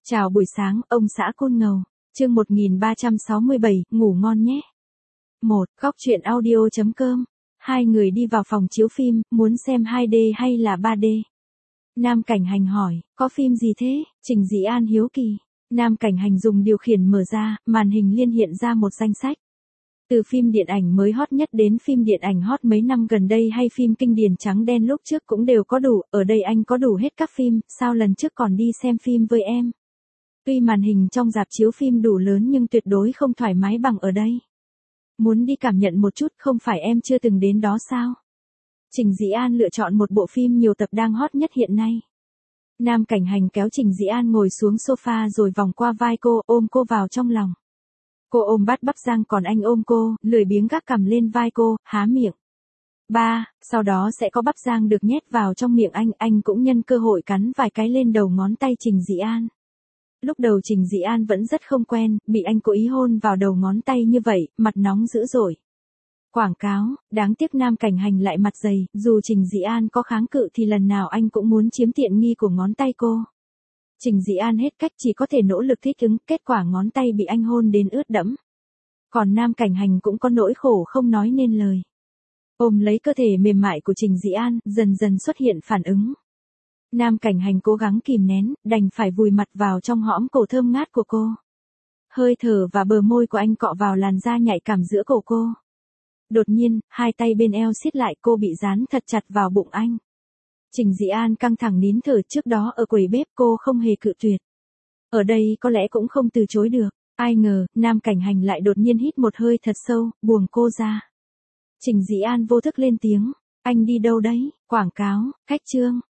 Chào buổi sáng, ông xã Côn Ngầu. Chương 1367, ngủ ngon nhé. 1. Góc truyện audio.com. Hai người đi vào phòng chiếu phim, muốn xem 2D hay là 3D? Nam Cảnh Hành hỏi, có phim gì thế? Trình Dĩ An hiếu kỳ. Nam Cảnh Hành dùng điều khiển mở ra, màn hình liên hiện ra một danh sách. Từ phim điện ảnh mới hot nhất đến phim điện ảnh hot mấy năm gần đây hay phim kinh điển trắng đen lúc trước cũng đều có đủ, ở đây anh có đủ hết các phim, sao lần trước còn đi xem phim với em? Tuy màn hình trong rạp chiếu phim đủ lớn nhưng tuyệt đối không thoải mái bằng ở đây. Muốn đi cảm nhận một chút, không phải em chưa từng đến đó sao? Trình Dĩ An lựa chọn một bộ phim nhiều tập đang hot nhất hiện nay. Nam Cảnh Hành kéo Trình Dĩ An ngồi xuống sofa rồi vòng qua vai cô, ôm cô vào trong lòng. Cô ôm bát bắp rang còn anh ôm cô, lười biếng gác cằm lên vai cô, há miệng. Sau đó sẽ có bắp rang được nhét vào trong miệng anh cũng nhân cơ hội cắn vài cái lên đầu ngón tay Trình Dĩ An. Lúc đầu Trình Dĩ An vẫn rất không quen, bị anh cố ý hôn vào đầu ngón tay như vậy, mặt nóng dữ dội. Quảng cáo, đáng tiếc Nam Cảnh Hành lại mặt dày, dù Trình Dĩ An có kháng cự thì lần nào anh cũng muốn chiếm tiện nghi của ngón tay cô. Trình Dĩ An hết cách chỉ có thể nỗ lực thích ứng, kết quả ngón tay bị anh hôn đến ướt đẫm. Còn Nam Cảnh Hành cũng có nỗi khổ không nói nên lời. Ôm lấy cơ thể mềm mại của Trình Dĩ An, dần dần xuất hiện phản ứng. Nam Cảnh Hành cố gắng kìm nén, đành phải vùi mặt vào trong hõm cổ thơm ngát của cô. Hơi thở và bờ môi của anh cọ vào làn da nhạy cảm giữa cổ cô. Đột nhiên, hai tay bên eo siết lại, cô bị dán thật chặt vào bụng anh. Trình Dĩ An căng thẳng nín thở, trước đó ở quầy bếp cô không hề cự tuyệt. Ở đây có lẽ cũng không từ chối được. Ai ngờ, Nam Cảnh Hành lại đột nhiên hít một hơi thật sâu, buông cô ra. Trình Dĩ An vô thức lên tiếng. Anh đi đâu đấy? Quảng cáo, khách trương.